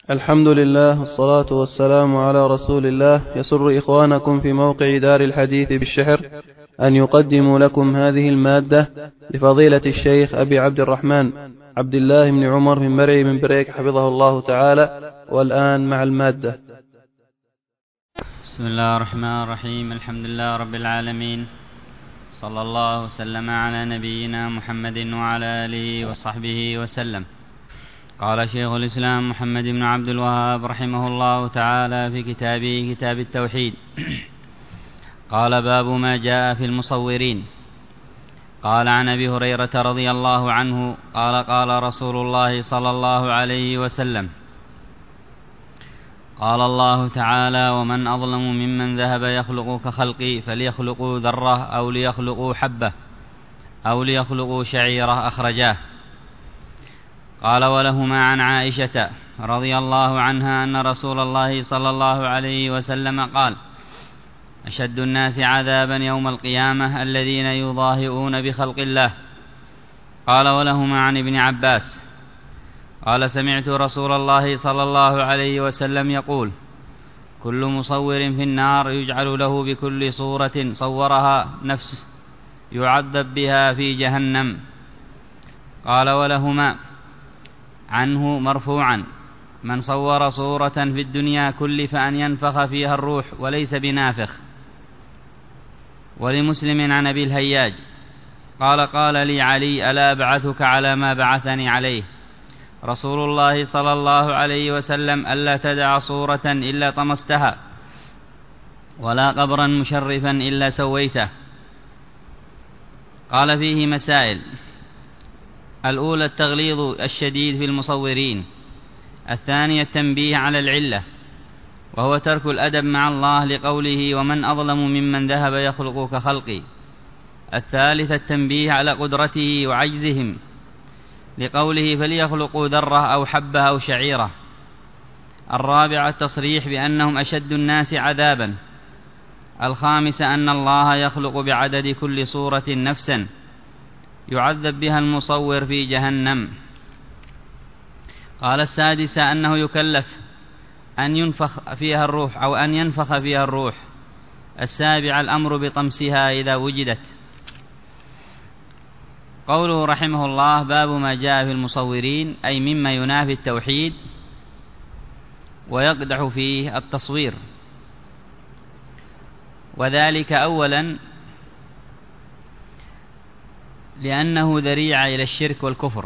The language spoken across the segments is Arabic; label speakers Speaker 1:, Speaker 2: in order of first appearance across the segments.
Speaker 1: الحمد لله والصلاة والسلام على رسول الله. يسر إخوانكم في موقع دار الحديث بالشحر أن يقدموا لكم هذه المادة لفضيلة الشيخ أبي عبد الرحمن عبد الله بن عمر من مرعي من بريك حفظه الله تعالى. والآن مع المادة.
Speaker 2: بسم الله الرحمن الرحيم. الحمد لله رب العالمين، صلى الله وسلم على نبينا محمد وعلى آله وصحبه وسلم. قال شيخ الإسلام محمد بن عبد الوهاب رحمه الله تعالى في كتابه كتاب التوحيد قال: باب ما جاء في المصورين. قال عن أبي هريرة رضي الله عنه قال: قال رسول الله صلى الله عليه وسلم: قال الله تعالى: ومن أظلم ممن ذهب يخلق كخلقي فليخلقوا ذرة أو ليخلقوا حبة أو ليخلقوا شعيرة. أخرجاه. قال: ولهما عن عائشة رضي الله عنها أن رسول الله صلى الله عليه وسلم قال: أشد الناس عذابا يوم القيامة الذين يضاهئون بخلق الله. قال: ولهما عن ابن عباس قال: سمعت رسول الله صلى الله عليه وسلم يقول: كل مصور في النار يجعل له بكل صورة صورها نفسه يعذب بها في جهنم. قال: ولهما عنه مرفوعا: من صور صورة في الدنيا كلف أن ينفخ فيها الروح وليس بنافخ. ولمسلم عن أبي الهياج قال: قال لي علي: ألا أبعثك على ما بعثني عليه رسول الله صلى الله عليه وسلم: ألا تدع صورة إلا طمستها ولا قبرا مشرفا إلا سويته. قال: فيه مسائل. الأولى التغليظ الشديد في المصورين. الثانية التنبيه على العلة وهو ترك الأدب مع الله لقوله: ومن أظلم ممن ذهب يخلق كخلقي. الثالثة التنبيه على قدرته وعجزهم لقوله: فليخلقوا ذرة أو حبة أو شعيرة. الرابعة التصريح بأنهم أشد الناس عذابا. الخامسة أن الله يخلق بعدد كل صورة نفسا يعذب بها المصور في جهنم. قال: السادسة أنه يكلف أن ينفخ فيها الروح أو أن ينفخ فيها الروح. السابعة الأمر بطمسها إذا وجدت. قوله رحمه الله: باب ما جاء في المصورين، أي مما ينافي التوحيد ويقدح فيه التصوير، وذلك أولا لأنه ذريعة إلى الشرك والكفر،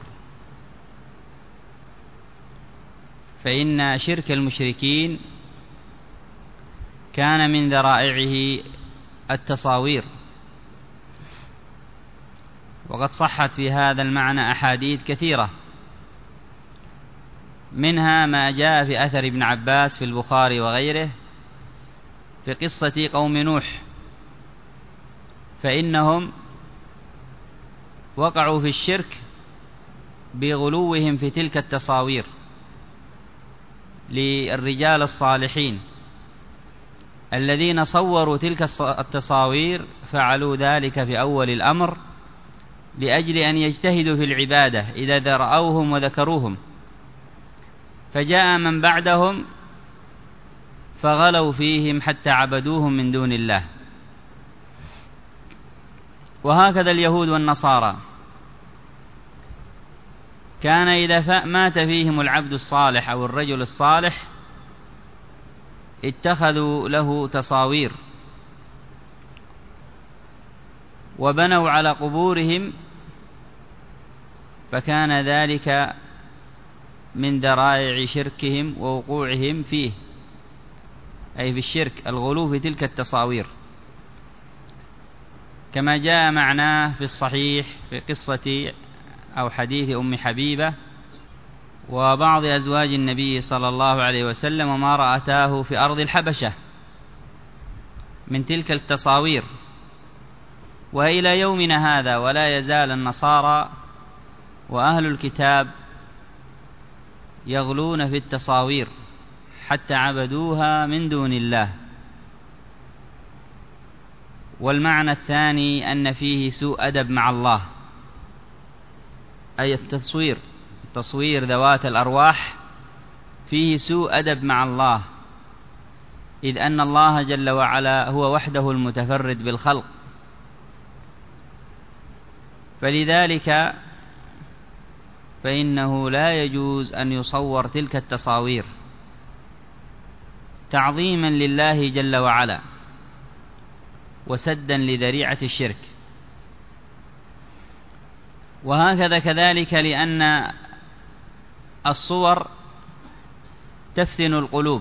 Speaker 2: فإن شرك المشركين كان من ذرائعه التصاوير، وقد صحت في هذا المعنى أحاديث كثيرة، منها ما جاء في أثر ابن عباس في البخاري وغيره في قصة قوم نوح، فإنهم وقعوا في الشرك بغلوهم في تلك التصاوير للرجال الصالحين الذين صوروا تلك التصاوير. فعلوا ذلك في أول الأمر لأجل أن يجتهدوا في العبادة إذا رأوهم وذكروهم، فجاء من بعدهم فغلوا فيهم حتى عبدوهم من دون الله. وهكذا اليهود والنصارى، كان إذا مات فيهم العبد الصالح أو الرجل الصالح اتخذوا له تصاوير وبنوا على قبورهم، فكان ذلك من ذرائع شركهم ووقوعهم فيه، أي في الشرك، الغلو في تلك التصاوير، كما جاء معناه في الصحيح في قصة أو حديث أم حبيبة وبعض أزواج النبي صلى الله عليه وسلم وما رأتاه في أرض الحبشة من تلك التصاوير. وإلى يومنا هذا ولا يزال النصارى وأهل الكتاب يغلون في التصاوير حتى عبدوها من دون الله. والمعنى الثاني أن فيه سوء أدب مع الله، أي التصوير ذوات الأرواح فيه سوء أدب مع الله، إذ أن الله جل وعلا هو وحده المتفرد بالخلق، فلذلك فإنه لا يجوز أن يصور تلك التصاوير تعظيما لله جل وعلا وسدا لذريعة الشرك. وهكذا كذلك لأن الصور تفتن القلوب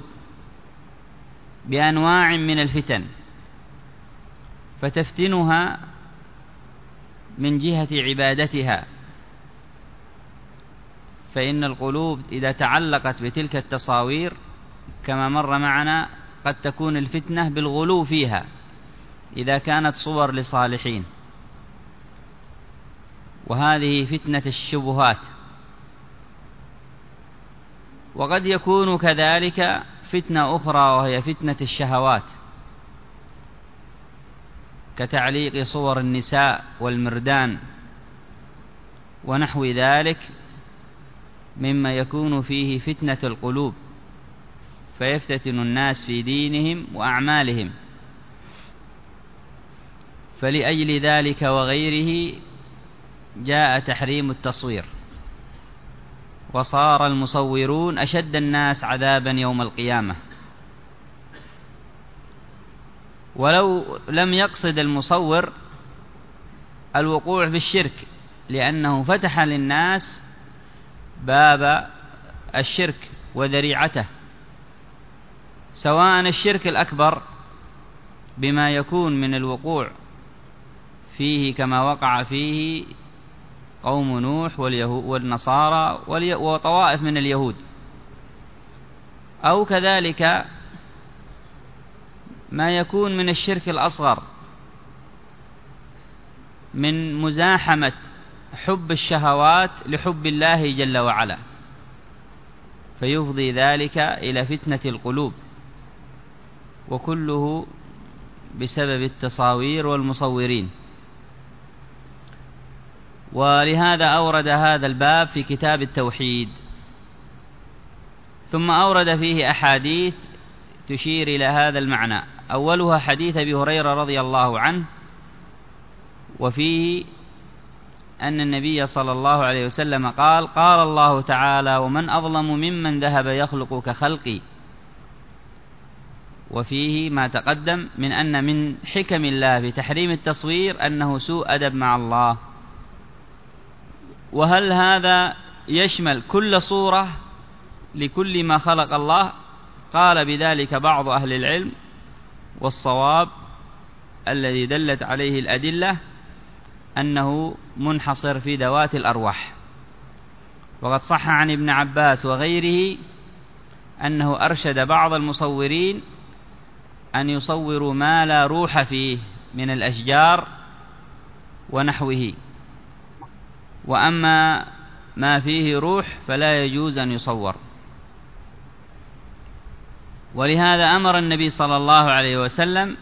Speaker 2: بأنواع من الفتن، فتفتنها من جهة عبادتها، فإن القلوب إذا تعلقت بتلك التصاوير كما مر معنا قد تكون الفتنة بالغلو فيها إذا كانت صور لصالحين، وهذه فتنة الشبهات. وقد يكون كذلك فتنة أخرى وهي فتنة الشهوات، كتعليق صور النساء والمردان ونحو ذلك مما يكون فيه فتنة القلوب، فيفتتن الناس في دينهم وأعمالهم. فلأجل ذلك وغيره جاء تحريم التصوير، وصار المصورون أشد الناس عذابا يوم القيامة. ولو لم يقصد المصور الوقوع في الشرك، لأنه فتح للناس باب الشرك وذريعته، سواء الشرك الأكبر بما يكون من الوقوع فيه كما وقع فيه قوم نوح والنصارى وطوائف من اليهود، أو كذلك ما يكون من الشرك الأصغر من مزاحمة حب الشهوات لحب الله جل وعلا، فيفضي ذلك إلى فتنة القلوب، وكله بسبب التصاوير والمصورين. ولهذا أورد هذا الباب في كتاب التوحيد، ثم أورد فيه أحاديث تشير إلى هذا المعنى. أولها حديث أبي هريرة رضي الله عنه، وفيه أن النبي صلى الله عليه وسلم قال: قال الله تعالى: ومن أظلم ممن ذهب يخلق كخلقي. وفيه ما تقدم من أن من حكم الله في تحريم التصوير أنه سوء أدب مع الله. وهل هذا يشمل كل صورة لكل ما خلق الله؟ قال بذلك بعض أهل العلم، والصواب الذي دلت عليه الأدلة أنه منحصر في ذوات الأرواح. وقد صح عن ابن عباس وغيره أنه أرشد بعض المصورين أن يصوروا ما لا روح فيه من الأشجار ونحوه، وأما ما فيه روح فلا يجوز أن يصور. ولهذا أمر النبي صلى الله عليه وسلم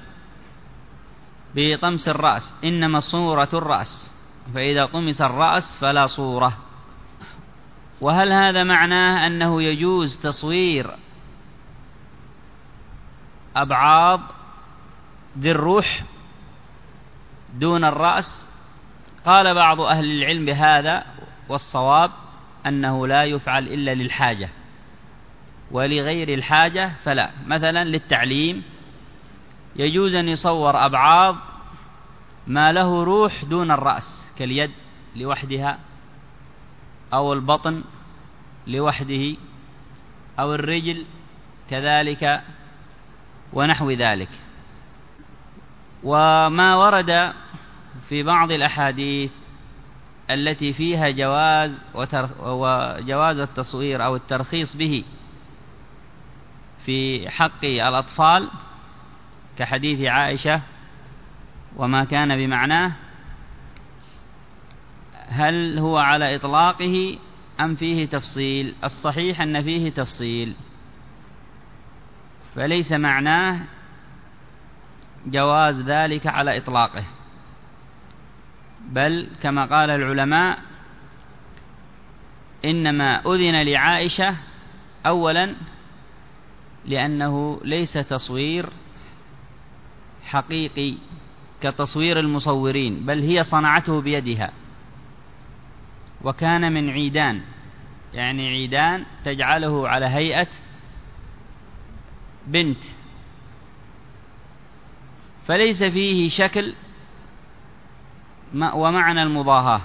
Speaker 2: بطمس الرأس، إنما الصورة الرأس، فإذا طمس الرأس فلا صورة. وهل هذا معناه أنه يجوز تصوير أبعاض ذي الروح دون الرأس؟ قال بعض أهل العلم بهذا، والصواب أنه لا يفعل إلا للحاجة، ولغير الحاجة فلا. مثلا للتعليم يجوز أن يصور أبعاض ما له روح دون الرأس، كاليد لوحدها، أو البطن لوحده، أو الرجل كذلك ونحو ذلك. وما ورد في بعض الأحاديث التي فيها وجواز التصوير أو الترخيص به في حق الأطفال، كحديث عائشة وما كان بمعناه، هل هو على إطلاقه أم فيه تفصيل؟ الصحيح أن فيه تفصيل، فليس معناه جواز ذلك على إطلاقه، بل كما قال العلماء إنما أذن لعائشة أولا لأنه ليس تصوير حقيقي كتصوير المصورين، بل هي صنعته بيدها، وكان من عيدان، يعني عيدان تجعله على هيئة بنت، فليس فيه شكل ومعنى المضاهاة.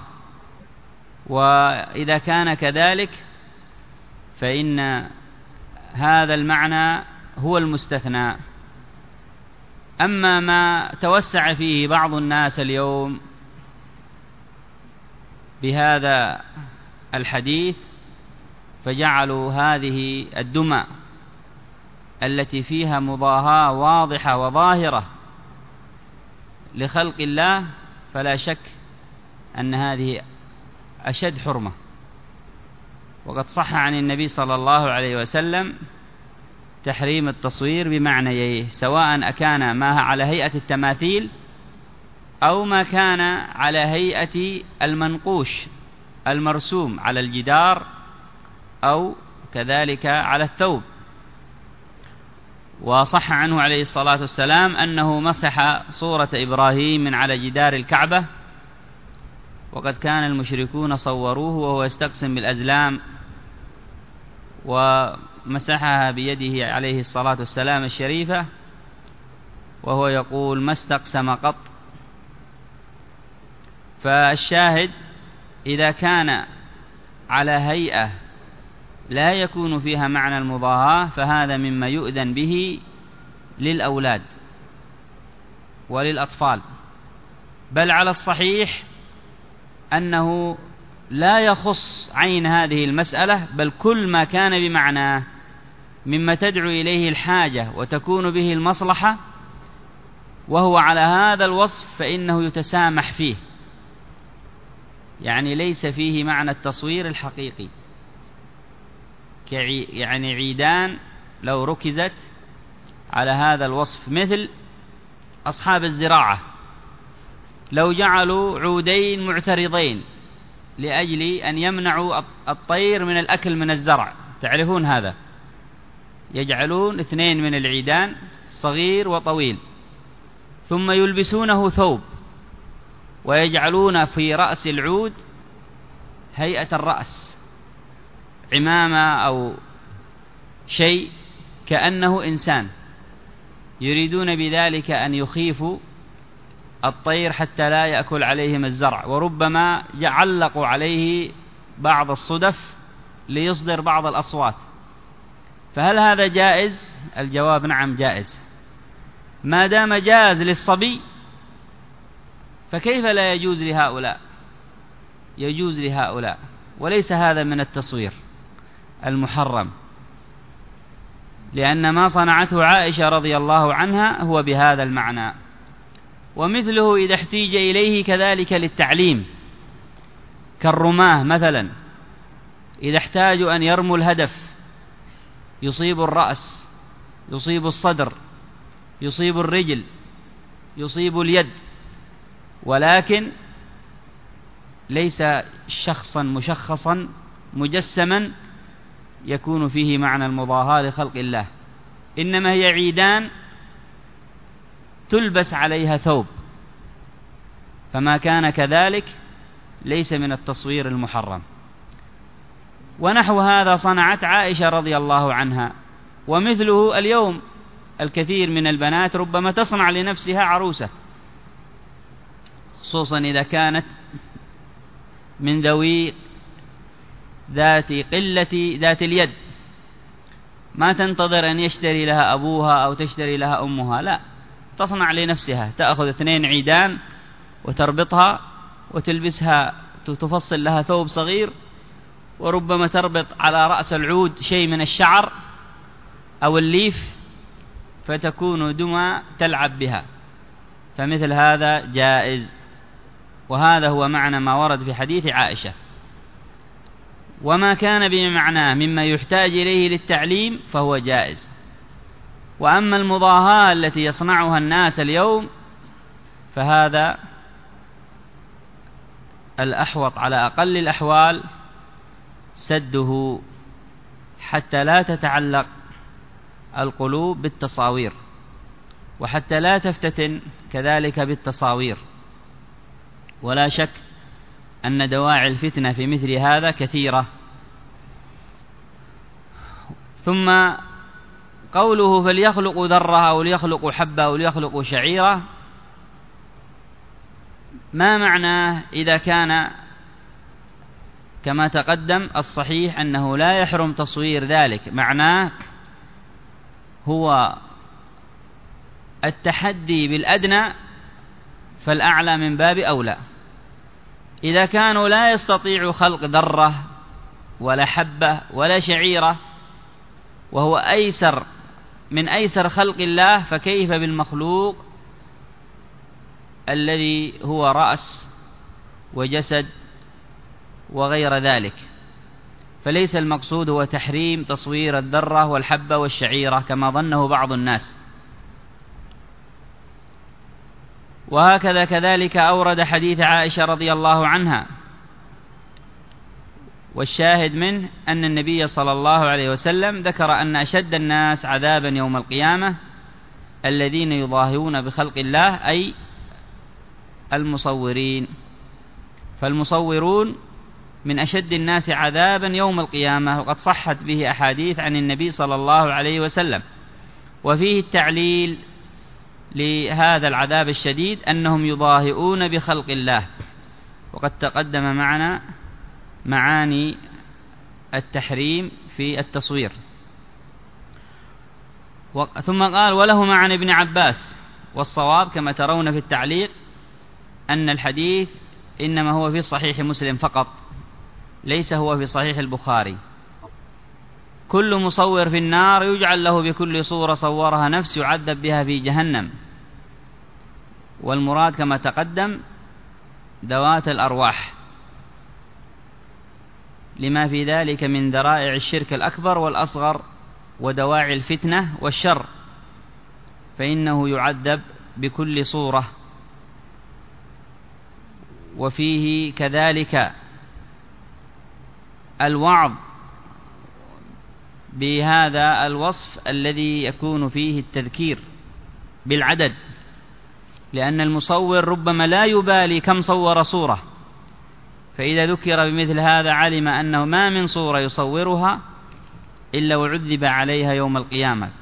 Speaker 2: وإذا كان كذلك فإن هذا المعنى هو المستثنى. أما ما توسع فيه بعض الناس اليوم بهذا الحديث فجعلوا هذه الدمى التي فيها مضاهاة واضحة وظاهرة لخلق الله، فلا شك أن هذه أشد حرمة. وقد صح عن النبي صلى الله عليه وسلم تحريم التصوير بمعنييه، سواء أكان ما على هيئة التماثيل أو ما كان على هيئة المنقوش المرسوم على الجدار أو كذلك على الثوب. وصح عنه عليه الصلاة والسلام أنه مسح صورة إبراهيم من على جدار الكعبة، وقد كان المشركون صوروه وهو يستقسم بالأزلام، ومسحها بيده عليه الصلاة والسلام الشريفة وهو يقول ما استقسم قط. فالشاهد إذا كان على هيئة لا يكون فيها معنى المضاهاة فهذا مما يؤذن به للأولاد وللأطفال، بل على الصحيح أنه لا يخص عين هذه المسألة، بل كل ما كان بمعناه مما تدعو إليه الحاجة وتكون به المصلحة وهو على هذا الوصف فإنه يتسامح فيه، يعني ليس فيه معنى التصوير الحقيقي. يعني عيدان لو ركزت على هذا الوصف، مثل أصحاب الزراعة لو جعلوا عودين معترضين لأجل أن يمنعوا الطير من الأكل من الزرع، تعرفون هذا، يجعلون اثنين من العيدان صغير وطويل ثم يلبسونه ثوب ويجعلون في رأس العود هيئة الرأس عمامة أو شيء كأنه إنسان، يريدون بذلك أن يخيفوا الطير حتى لا يأكل عليهم الزرع، وربما علقوا عليه بعض الصدف ليصدر بعض الأصوات. فهل هذا جائز؟ الجواب نعم جائز، ما دام جاز للصبي فكيف لا يجوز لهؤلاء؟ يجوز لهؤلاء، وليس هذا من التصوير المحرم، لأن ما صنعته عائشة رضي الله عنها هو بهذا المعنى. ومثله إذا احتيج إليه كذلك للتعليم، كالرماة مثلا إذا احتاجوا أن يرموا الهدف يصيب الرأس، يصيب الصدر، يصيب الرجل، يصيب اليد، ولكن ليس شخصا مشخصا مجسما يكون فيه معنى المضاهاة لخلق الله، إنما هي عيدان تلبس عليها ثوب، فما كان كذلك ليس من التصوير المحرم. ونحو هذا صنعت عائشة رضي الله عنها. ومثله اليوم الكثير من البنات ربما تصنع لنفسها عروسة، خصوصا إذا كانت من ذوي ذات قلة ذات اليد، ما تنتظر أن يشتري لها أبوها أو تشتري لها أمها، لا، تصنع لنفسها، تأخذ 2 عيدان وتربطها وتلبسها، تفصل لها ثوب صغير، وربما تربط على رأس العود شيء من الشعر أو الليف، فتكون دمى تلعب بها. فمثل هذا جائز، وهذا هو معنى ما ورد في حديث عائشة. وما كان بمعناه مما يحتاج إليه للتعليم فهو جائز. وأما المضاهاة التي يصنعها الناس اليوم فهذا الأحوط على أقل الأحوال سده حتى لا تتعلق القلوب بالتصاوير، وحتى لا تفتتن كذلك بالتصاوير. ولا شك أن دواعي الفتنة في مثل هذا كثيرة. ثم قوله فليخلقوا ذرة أو ليخلقوا حبة أو ليخلقوا شعيرة، ما معناه إذا كان كما تقدم الصحيح أنه لا يحرم تصوير ذلك؟ معناه هو التحدي بالأدنى فالأعلى من باب أولى. إذا كانوا لا يستطيعوا خلق ذرة ولا حبة ولا شعيرة وهو أيسر من أيسر خلق الله، فكيف بالمخلوق الذي هو رأس وجسد وغير ذلك؟ فليس المقصود هو تحريم تصوير الذرة والحبة والشعيرة كما ظنه بعض الناس. وهكذا كذلك أورد حديث عائشة رضي الله عنها، والشاهد منه أن النبي صلى الله عليه وسلم ذكر أن أشد الناس عذابا يوم القيامة الذين يضاهون بخلق الله، أي المصورين. فالمصورون من أشد الناس عذابا يوم القيامة، وقد صحت به أحاديث عن النبي صلى الله عليه وسلم. وفيه التعليل لهذا العذاب الشديد أنهم يضاهئون بخلق الله، وقد تقدم معنا معاني التحريم في التصوير. ثم قال ولهما عن ابن عباس، والصواب كما ترون في التعليق أن الحديث إنما هو في صحيح مسلم فقط، ليس هو في صحيح البخاري. كل مصور في النار يجعل له بكل صورة صورها نفس يعذب بها في جهنم. والمراد كما تقدم ذوات الأرواح، لما في ذلك من ذرائع الشرك الأكبر والأصغر ودواعي الفتنة والشر، فإنه يعذب بكل صورة. وفيه كذلك الوعظ بهذا الوصف الذي يكون فيه التذكير بالعدد، لأن المصور ربما لا يبالي كم صور صورة، فإذا ذكر بمثل هذا علم أنه ما من صورة يصورها إلا وعذب عليها يوم القيامة.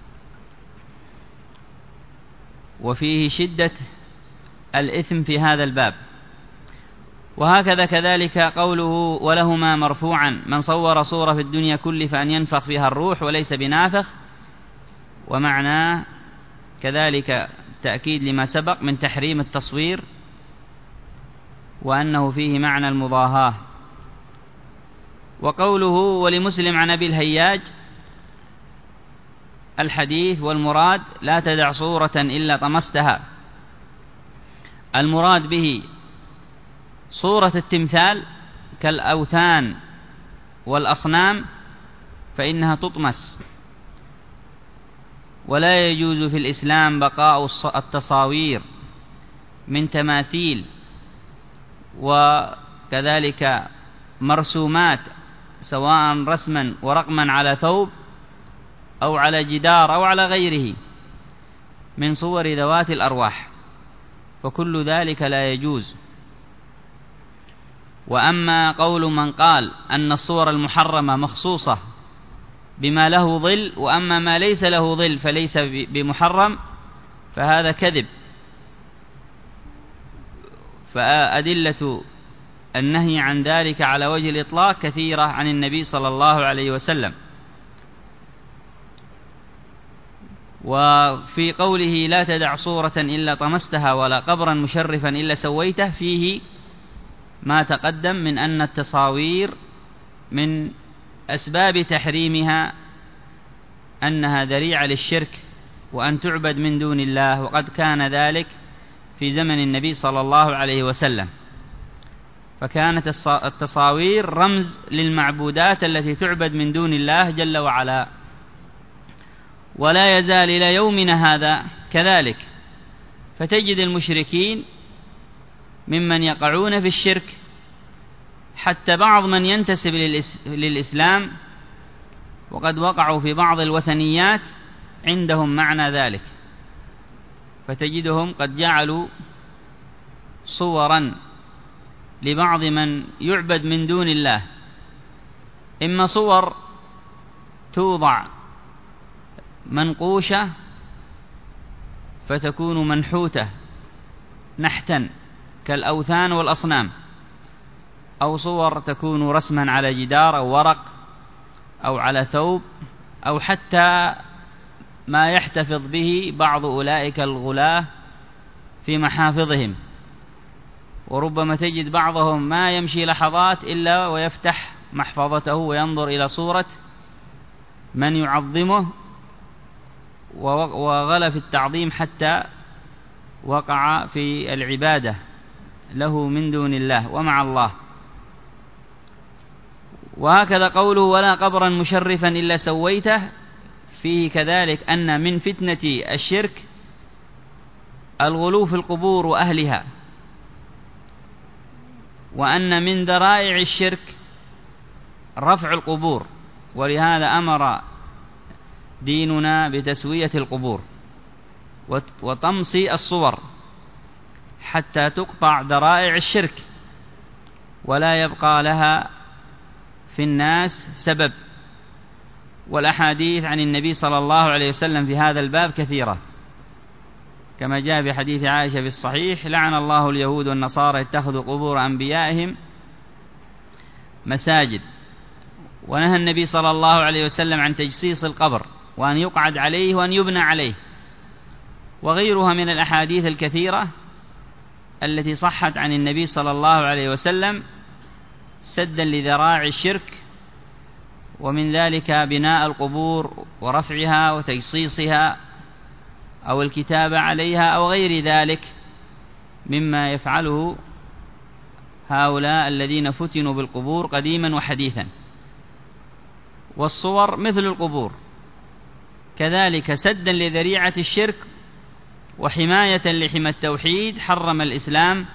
Speaker 2: وفيه شدة الإثم في هذا الباب. وهكذا كذلك قوله ولهما مرفوعا من صور صورة في الدنيا كلف أن ينفخ فيها الروح وليس بنافخ، ومعناه كذلك تأكيد لما سبق من تحريم التصوير، وأنه فيه معنى المضاهاة. وقوله ولمسلم عن أبي الهياج الحديث والمراد لا تدع صورة إلا طمستها، المراد به صورة التمثال كالأوثان والأصنام فإنها تطمس، ولا يجوز في الإسلام بقاء التصاوير من تماثيل وكذلك مرسومات سواء رسما ورقما على ثوب أو على جدار أو على غيره من صور ذوات الأرواح، فكل ذلك لا يجوز. وأما قول من قال أن الصور المحرمة مخصوصة بما له ظل، وأما ما ليس له ظل فليس بمحرم، فهذا كذب. فأدلة النهي عن ذلك على وجه الإطلاق كثيرة عن النبي صلى الله عليه وسلم. وفي قوله لا تدع صورة إلا طمستها ولا قبرا مشرفا إلا سويته فيه ما تقدم من أن التصاوير من أسباب تحريمها أنها ذريعة للشرك وأن تعبد من دون الله، وقد كان ذلك في زمن النبي صلى الله عليه وسلم، فكانت التصاوير رمز للمعبودات التي تعبد من دون الله جل وعلا. ولا يزال إلى يومنا هذا كذلك، فتجد المشركين ممن يقعون في الشرك، حتى بعض من ينتسب للإسلام وقد وقعوا في بعض الوثنيات عندهم معنى ذلك، فتجدهم قد جعلوا صورا لبعض من يعبد من دون الله، إما صور توضع منقوشة فتكون منحوتة نحتا كالأوثان والأصنام، أو صور تكون رسما على جدار أو ورق أو على ثوب، أو حتى ما يحتفظ به بعض أولئك الغلاة في محافظهم. وربما تجد بعضهم ما يمشي لحظات إلا ويفتح محفظته وينظر إلى صورة من يعظمه، وغلى في التعظيم حتى وقع في العبادة له من دون الله ومع الله. وهكذا قوله ولا قبرا مشرفا إلا سويته، فيه كذلك أن من فتنة الشرك الغلو في القبور وأهلها، وأن من ذرائع الشرك رفع القبور، ولهذا أمر ديننا بتسوية القبور وطمس الصور حتى تقطع ذرائع الشرك ولا يبقى لها في الناس سبب. والأحاديث عن النبي صلى الله عليه وسلم في هذا الباب كثيرة، كما جاء في حديث عائشة في الصحيح: لعن الله اليهود والنصارى اتخذوا قبور أنبيائهم مساجد. ونهى النبي صلى الله عليه وسلم عن تجسيس القبر وأن يقعد عليه وأن يبنى عليه، وغيرها من الأحاديث الكثيرة التي صحت عن النبي صلى الله عليه وسلم سدا لذراع الشرك، ومن ذلك بناء القبور ورفعها وتجصيصها أو الكتابة عليها أو غير ذلك مما يفعله هؤلاء الذين فتنوا بالقبور قديما وحديثا. والصور مثل القبور كذلك سدا لذريعة الشرك وحماية لحمى التوحيد، حرم الإسلام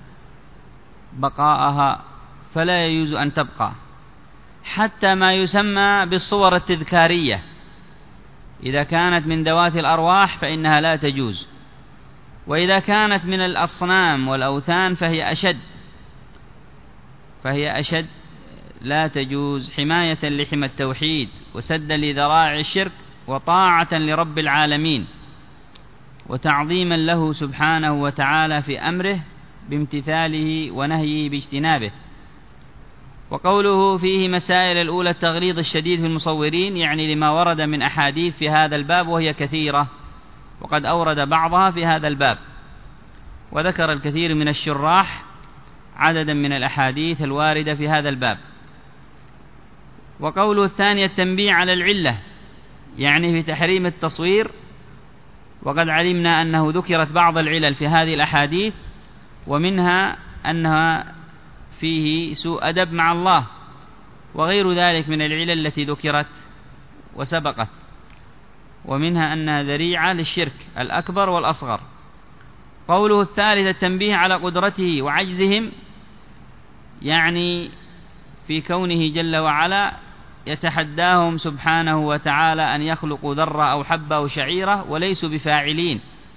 Speaker 2: بقاءها، فلا يجوز أن تبقى. حتى ما يسمى بالصور التذكارية إذا كانت من ذوات الأرواح فإنها لا تجوز، وإذا كانت من الأصنام والأوثان فهي أشد لا تجوز، حماية لحمى التوحيد وسدا لذراع الشرك وطاعة لرب العالمين وتعظيما له سبحانه وتعالى في أمره بامتثاله ونهيه باجتنابه. وقوله فيه مسائل الأولى التغليظ الشديد في المصورين، يعني لما ورد من أحاديث في هذا الباب وهي كثيرة، وقد أورد بعضها في هذا الباب، وذكر الكثير من الشراح عددا من الأحاديث الواردة في هذا الباب. وقوله الثاني التنبيه على العلة، يعني في تحريم التصوير، وقد علمنا أنه ذكرت بعض العلل في هذه الأحاديث، ومنها أنها فيه سوء أدب مع الله، وغير ذلك من العلل التي ذكرت وسبقت، ومنها أنها ذريعة للشرك الأكبر والأصغر. قوله الثالث التنبيه على قدرته وعجزهم، يعني في كونه جل وعلا يتحداهم سبحانه وتعالى أن يخلقوا ذرة أو حبة أو شعيرة وليسوا بفاعلين،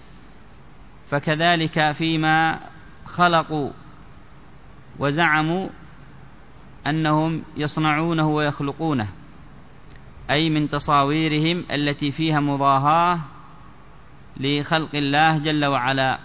Speaker 2: فكذلك فيما خلقوا وزعموا أنهم يصنعونه ويخلقونه، أي من تصاويرهم التي فيها مضاهاة لخلق الله جل وعلا،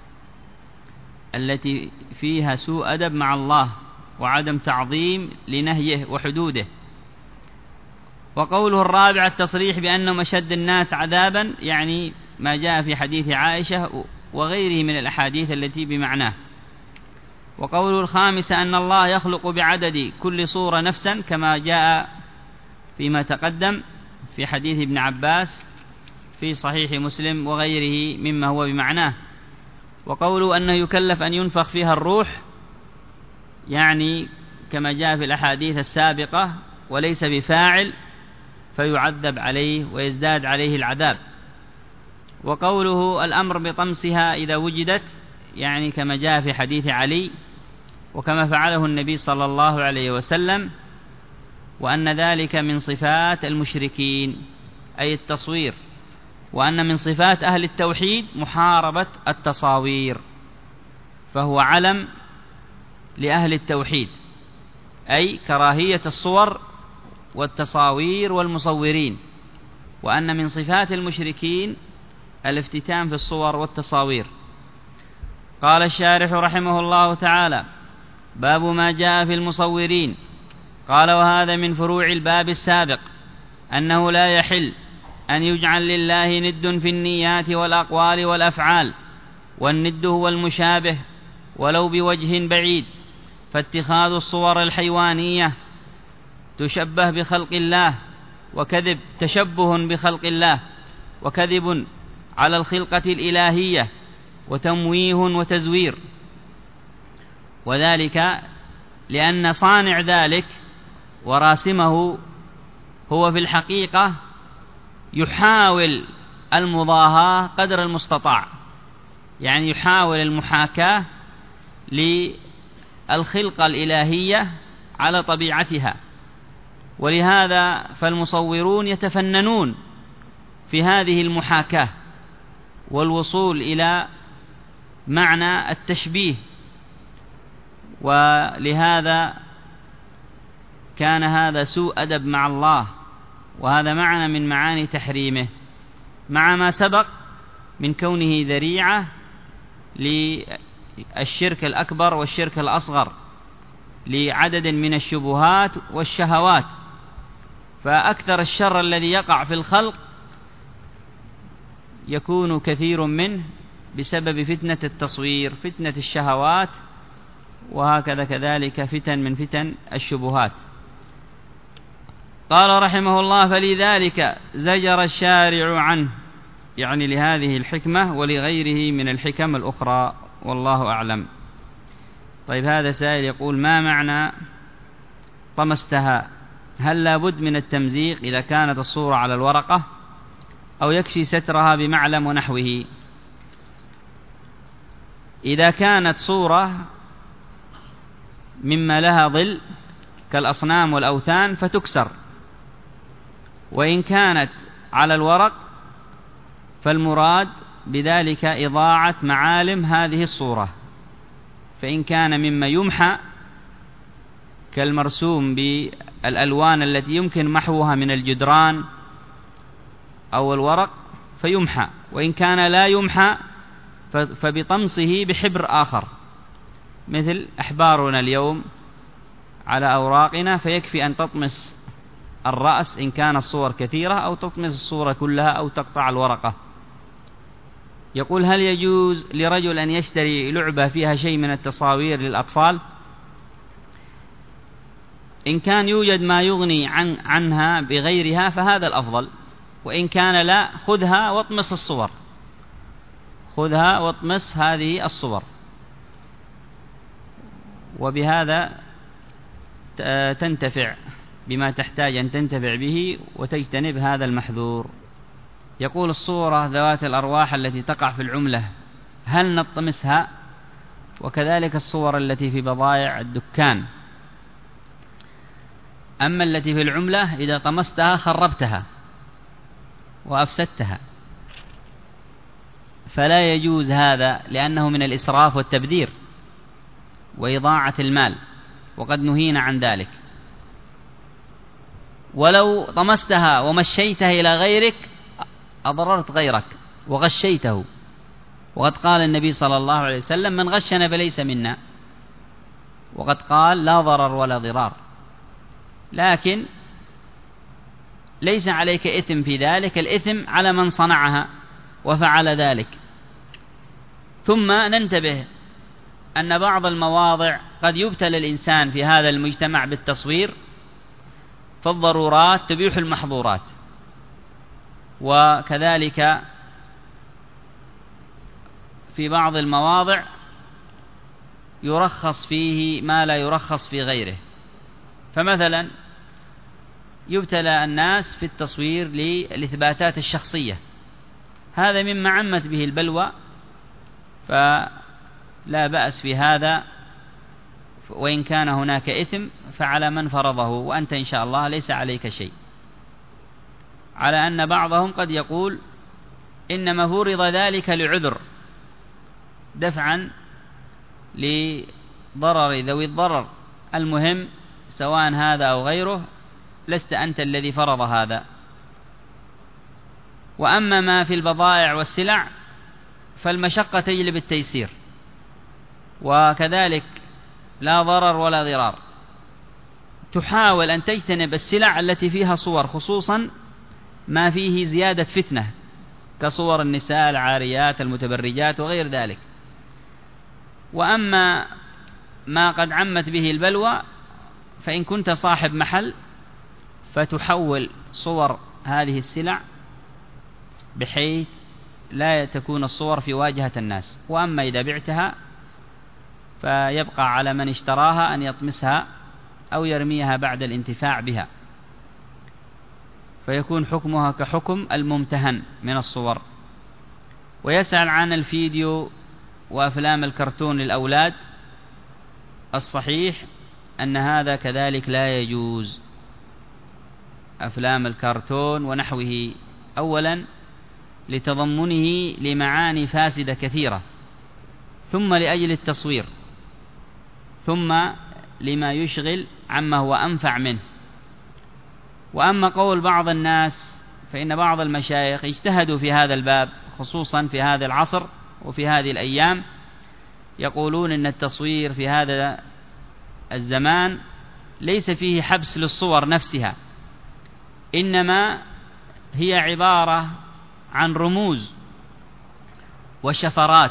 Speaker 2: التي فيها سوء أدب مع الله وعدم تعظيم لنهيه وحدوده. وقوله الرابع التصريح بأنهم أشد الناس عذابا، يعني ما جاء في حديث عائشة وغيره من الأحاديث التي بمعناه. وقوله الخامس أن الله يخلق بعدد كل صورة نفسا، كما جاء فيما تقدم في حديث ابن عباس في صحيح مسلم وغيره مما هو بمعناه. وقوله أنه يكلف أن ينفخ فيها الروح، يعني كما جاء في الأحاديث السابقة، وليس بفاعل فيعذب عليه ويزداد عليه العذاب. وقوله الأمر بطمسها إذا وجدت، يعني كما جاء في حديث علي وكما فعله النبي صلى الله عليه وسلم، وأن ذلك من صفات المشركين أي التصوير، وأن من صفات أهل التوحيد محاربة التصاوير، فهو علم لأهل التوحيد، أي كراهية الصور والتصاوير والمصورين، وأن من صفات المشركين الافتتان في الصور والتصاوير. قال الشارح رحمه الله تعالى: باب ما جاء في المصورين. قال: وهذا من فروع الباب السابق، أنه لا يحل أن يجعل لله ند في النيات والأقوال والأفعال، والند هو المشابه ولو بوجه بعيد، فاتخاذ الصور الحيوانية تشبه بخلق الله وكذب تشبه بخلق الله وكذب على الخلقة الإلهية وتمويه وتزوير، وذلك لأن صانع ذلك وراسمه هو في الحقيقة يحاول المضاهاة قدر المستطاع، يعني يحاول المحاكاة للخلقة الإلهية على طبيعتها، ولهذا فالمصورون يتفننون في هذه المحاكاة والوصول إلى معنى التشبيه، ولهذا كان هذا سوء أدب مع الله، وهذا معنى من معاني تحريمه، مع ما سبق من كونه ذريعة للشرك الأكبر والشرك الأصغر لعدد من الشبهات والشهوات. فأكثر الشر الذي يقع في الخلق يكون كثير منه بسبب فتنة التصوير، فتنة الشهوات، وهكذا كذلك فتن من فتن الشبهات. قال رحمه الله: فلذلك زجر الشارع عنه، يعني لهذه الحكمة ولغيره من الحكم الأخرى، والله أعلم. طيب، هذا سائل يقول: ما معنى طمستها؟ هل لا بد من التمزيق إذا كانت الصورة على الورقة، أو يكفي سترها بمعلم ونحوه؟ إذا كانت صورة مما لها ظل كالأصنام والأوثان فتكسر، وإن كانت على الورق فالمراد بذلك إضاعة معالم هذه الصورة. فإن كان مما يمحى كالمرسوم بالألوان التي يمكن محوها من الجدران أو الورق فيمحى، وإن كان لا يمحى فبطمسه بحبر آخر، مثل أحبارنا اليوم على أوراقنا، فيكفي أن تطمس الرأس إن كان الصور كثيرة، أو تطمس الصورة كلها، أو تقطع الورقة. يقول: هل يجوز لرجل أن يشتري لعبة فيها شيء من التصاوير للأطفال؟ إن كان يوجد ما يغني عنها بغيرها فهذا الأفضل، وإن كان لا، خذها واطمس الصور، خذها واطمس هذه الصور، وبهذا تنتفع بما تحتاج أن تنتفع به وتجتنب هذا المحذور. يقول: الصورة ذوات الأرواح التي تقع في العملة هل نطمسها؟ وكذلك الصور التي في بضائع الدكان. أما التي في العملة إذا طمستها خربتها وأفسدتها، فلا يجوز هذا، لأنه من الإسراف والتبذير وإضاعة المال، وقد نهينا عن ذلك. ولو طمستها ومشيتها إلى غيرك أضررت غيرك وغشيته، وقد قال النبي صلى الله عليه وسلم: من غشنا فليس منا، وقد قال: لا ضرر ولا ضرار. لكن ليس عليك إثم في ذلك، الإثم على من صنعها وفعل ذلك. ثم ننتبه أن بعض المواضع قد يبتلى الإنسان في هذا المجتمع بالتصوير، فالضرورات تبيح المحظورات، وكذلك في بعض المواضع يرخص فيه ما لا يرخص في غيره. فمثلا يبتلى الناس في التصوير للإثباتات الشخصية، هذا مما عمت به البلوى، فلا بأس في هذا، وإن كان هناك إثم فعلى من فرضه، وأنت إن شاء الله ليس عليك شيء. على أن بعضهم قد يقول إنما فرض ذلك لعذر، دفعا لضرر ذوي الضرر، المهم سواء هذا أو غيره لست أنت الذي فرض هذا. وأما ما في البضائع والسلع فالمشقة تجلب التيسير، وكذلك لا ضرر ولا ضرار. تحاول أن تجتنب السلع التي فيها صور، خصوصا ما فيه زيادة فتنة كصور النساء العاريات المتبرجات وغير ذلك. وأما ما قد عمت به البلوى فإن كنت صاحب محل فتحول صور هذه السلع بحيث لا تكون الصور في واجهة الناس. وأما إذا بعتها فيبقى على من اشتراها أن يطمسها أو يرميها بعد الانتفاع بها، فيكون حكمها كحكم الممتهن من الصور. ويسأل عن الفيديو وأفلام الكرتون للأولاد. الصحيح أن هذا كذلك لا يجوز. أفلام الكرتون ونحوه أولا لتضمنه لمعاني فاسدة كثيرة، ثم لأجل التصوير، ثم لما يشغل عما هو أنفع منه. وأما قول بعض الناس فإن بعض المشايخ اجتهدوا في هذا الباب، خصوصا في هذا العصر وفي هذه الأيام، يقولون إن التصوير في هذا الزمان ليس فيه حبس للصور نفسها، إنما هي عبارة عن رموز وشفرات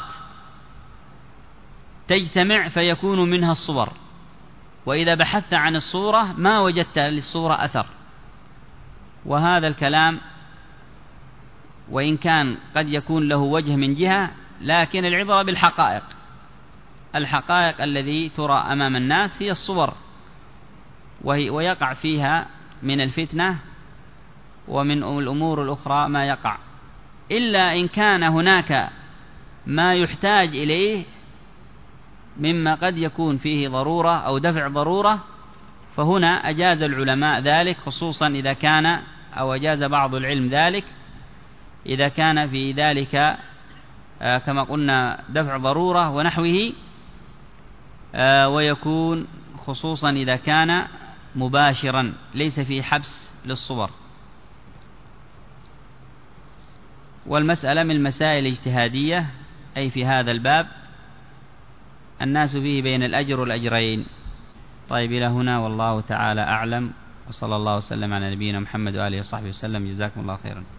Speaker 2: تجتمع فيكون منها الصور، وإذا بحثت عن الصورة ما وجدت للصورة أثر. وهذا الكلام وإن كان قد يكون له وجه من جهة، لكن العبرة بالحقائق. الحقائق الذي ترى أمام الناس هي الصور، ويقع فيها من الفتنة ومن الأمور الأخرى ما يقع، إلا إن كان هناك ما يحتاج إليه مما قد يكون فيه ضرورة أو دفع ضرورة، فهنا أجاز العلماء ذلك، خصوصا إذا كان أو أجاز بعض العلم ذلك إذا كان في ذلك كما قلنا دفع ضرورة ونحوه، ويكون خصوصا إذا كان مباشرا ليس فيه حبس للصور. والمسألة من المسائل الاجتهادية، أي في هذا الباب الناس فيه بين الأجر والأجرين. طيب، إلى هنا والله تعالى أعلم، وصلى الله وسلم على نبينا محمد وآله وصحبه وسلم. جزاكم الله خيرا.